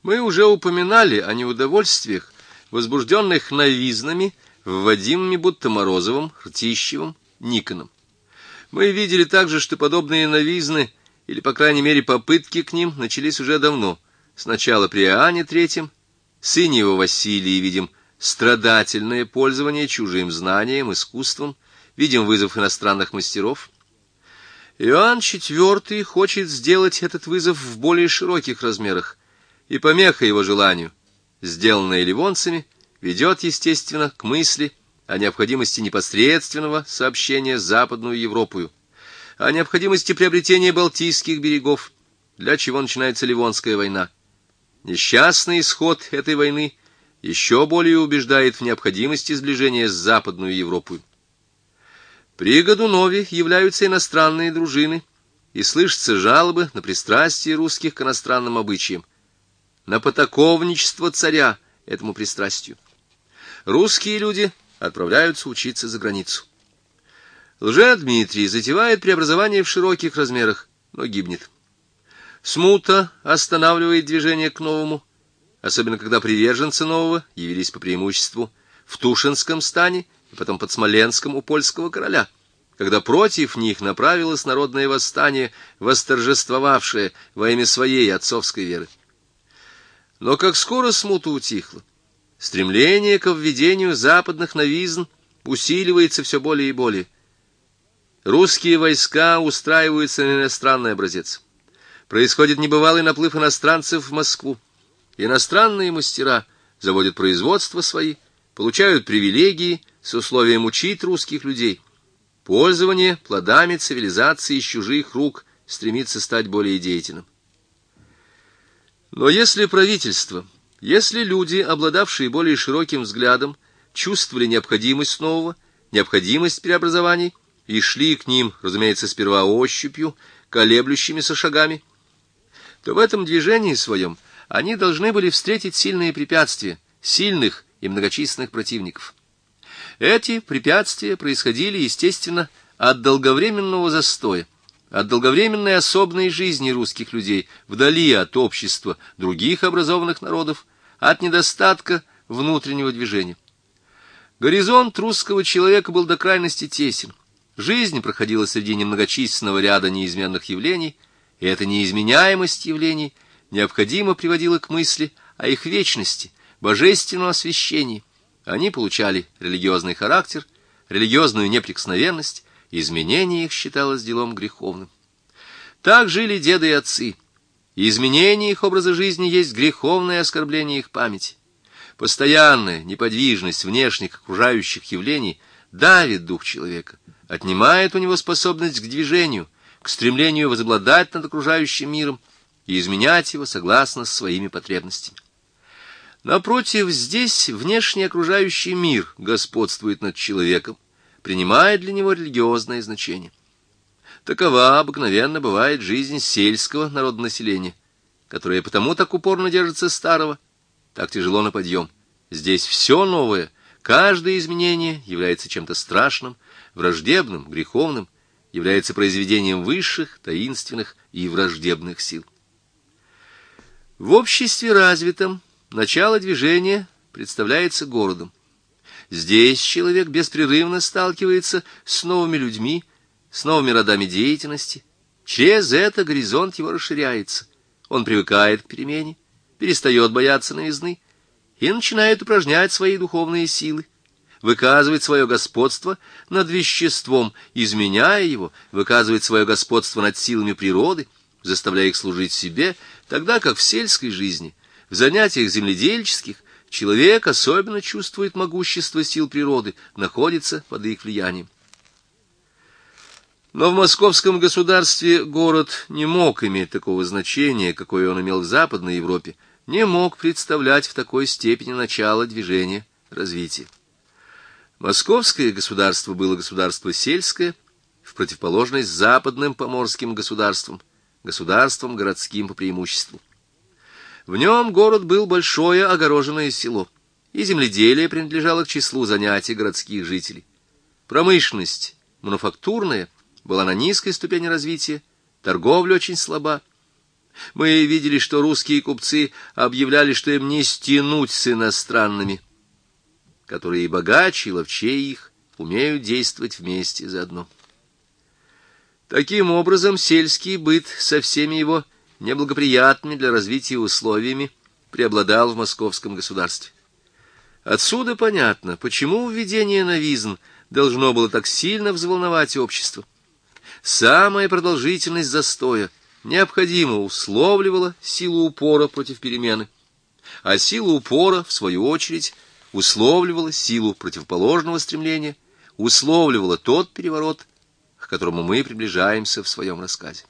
Мы уже упоминали о неудовольствиях, возбужденных новизнами, вводимыми будто Морозовым, Ртищевым, Никоном. Мы видели также, что подобные новизны, или, по крайней мере, попытки к ним, начались уже давно. Сначала при Иоанне III, сыне его Василии, видим страдательное пользование чужим знанием, искусством, видим вызов иностранных мастеров. Иоанн IV хочет сделать этот вызов в более широких размерах, и помеха его желанию, сделанная ливонцами, ведет, естественно, к мысли о необходимости непосредственного сообщения с Западную Европою, о необходимости приобретения Балтийских берегов, для чего начинается Ливонская война. Несчастный исход этой войны еще более убеждает в необходимости сближения с Западную Европою. При Годунове являются иностранные дружины, и слышатся жалобы на пристрастие русских к иностранным обычаям, на потаковничество царя этому пристрастию. Русские люди отправляются учиться за границу. Лжедмитрий затевает преобразование в широких размерах, но гибнет. Смута останавливает движение к новому, особенно когда приверженцы нового явились по преимуществу в Тушинском стане и потом под Смоленском у польского короля, когда против них направилось народное восстание, восторжествовавшее во имя своей отцовской веры. Но как скоро смута утихла, стремление к введению западных новизн усиливается все более и более. Русские войска устраиваются на иностранный образец. Происходит небывалый наплыв иностранцев в Москву. Иностранные мастера заводят производства свои, получают привилегии с условием учить русских людей. Пользование плодами цивилизации из чужих рук стремится стать более деятельным. Но если правительство, если люди, обладавшие более широким взглядом, чувствовали необходимость нового, необходимость преобразований, и шли к ним, разумеется, сперва ощупью, колеблющимися шагами, то в этом движении своем они должны были встретить сильные препятствия, сильных и многочисленных противников. Эти препятствия происходили, естественно, от долговременного застоя, от долговременной особенной жизни русских людей вдали от общества других образованных народов, от недостатка внутреннего движения. Горизонт русского человека был до крайности тесен. Жизнь проходила среди немногочисленного ряда неизменных явлений, и эта неизменяемость явлений необходимо приводила к мысли о их вечности, божественном освящении. Они получали религиозный характер, религиозную неприкосновенность, изменение их считалось делом греховным. Так жили деды и отцы, и изменение их образа жизни есть греховное оскорбление их памяти. Постоянная неподвижность внешних окружающих явлений давит дух человека, отнимает у него способность к движению, к стремлению возобладать над окружающим миром и изменять его согласно с своими потребностями. Напротив, здесь внешний окружающий мир господствует над человеком, принимает для него религиозное значение. Такова обыкновенно бывает жизнь сельского народонаселения, которое потому так упорно держится старого, так тяжело на подъем. Здесь все новое, каждое изменение является чем-то страшным, враждебным, греховным, является произведением высших, таинственных и враждебных сил. В обществе развитом начало движения представляется городом. Здесь человек беспрерывно сталкивается с новыми людьми, с новыми родами деятельности. Через это горизонт его расширяется. Он привыкает к перемене, перестает бояться новизны и начинает упражнять свои духовные силы, выказывать свое господство над веществом, изменяя его, выказывать свое господство над силами природы, заставляя их служить себе, тогда как в сельской жизни, в занятиях земледельческих, человек особенно чувствует могущество сил природы, находится под их влиянием. Но в московском государстве город не мог иметь такого значения, какое он имел в Западной Европе, не мог представлять в такой степени начало движения развития. Московское государство было государство сельское, в противоположность западным поморским государствам, государствам городским по преимуществу. В нем город был большое огороженное село, и земледелие принадлежало к числу занятий городских жителей. Промышленность мануфактурная была на низкой ступени развития, торговля очень слаба. Мы видели, что русские купцы объявляли, что им не стянуть с иностранными, которые и богаче, и ловчее их умеют действовать вместе заодно. Таким образом, сельский быт со всеми его неблагоприятными для развития условиями преобладал в московском государстве. Отсюда понятно, почему введение новизн должно было так сильно взволновать общество. Самая продолжительность застоя необходимо условливала силу упора против перемены, а сила упора, в свою очередь, условливала силу противоположного стремления, условливала тот переворот, к которому мы приближаемся в своем рассказе.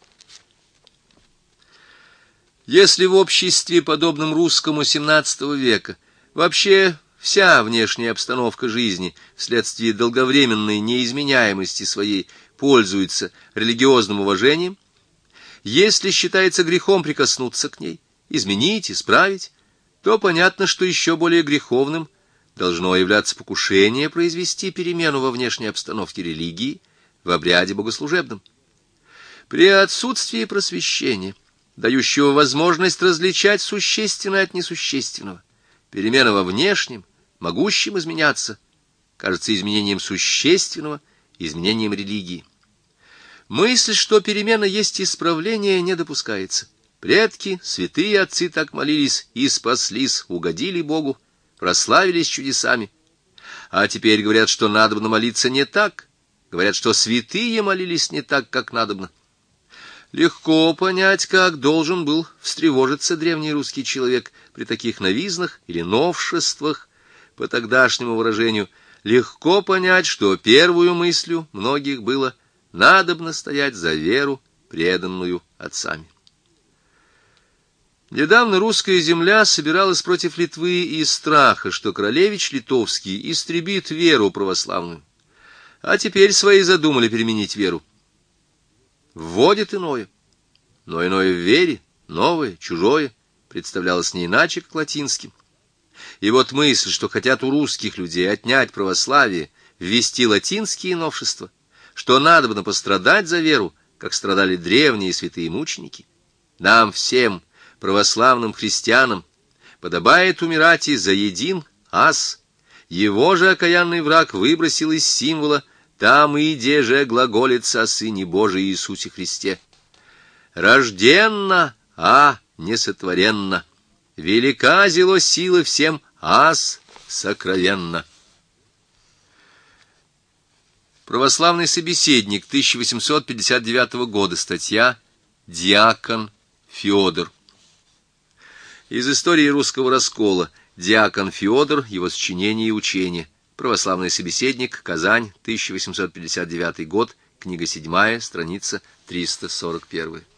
Если в обществе, подобном русскому XVII века, вообще вся внешняя обстановка жизни вследствие долговременной неизменяемости своей пользуется религиозным уважением, если считается грехом прикоснуться к ней, изменить, исправить, то понятно, что еще более греховным должно являться покушение произвести перемену во внешней обстановке религии, в обряде богослужебном. При отсутствии просвещения, дающего возможность различать существенное от несущественного, перемена во внешнем, могущем изменяться, кажется изменением существенного, изменением религии. Мысль, что перемена есть исправление, не допускается. Предки, святые отцы так молились и спаслись, угодили Богу, прославились чудесами. А теперь говорят, что надобно молиться не так, говорят, что святые молились не так, как надобно. Легко понять, как должен был встревожиться древний русский человек при таких новизнах или новшествах, по тогдашнему выражению. Легко понять, что первую мыслью многих было «надобно стоять за веру, преданную отцами». Недавно русская земля собиралась против Литвы из страха, что королевич литовский истребит веру православную. А теперь свои задумали переменить веру. Вводит иное. Но иное в вере, новое, чужое, представлялось не иначе, как латинским. И вот мысль, что хотят у русских людей отнять православие, ввести латинские новшества, что надобно пострадать за веру, как страдали древние святые мученики. Нам всем, православным христианам, подобает умирать и за един ас. Его же окаянный враг выбросил из символа «там иде же глаголится о Сыне Божий Иисусе Христе». Рожденно, а не сотворенно. Велика зело сила всем, ас сокровенно. Православный собеседник, 1859 года, статья «Диакон Феодор». Из истории русского раскола. Диакон Феодор, его сочинение и учение. Православный собеседник, Казань, 1859 год, книга 7, страница 341.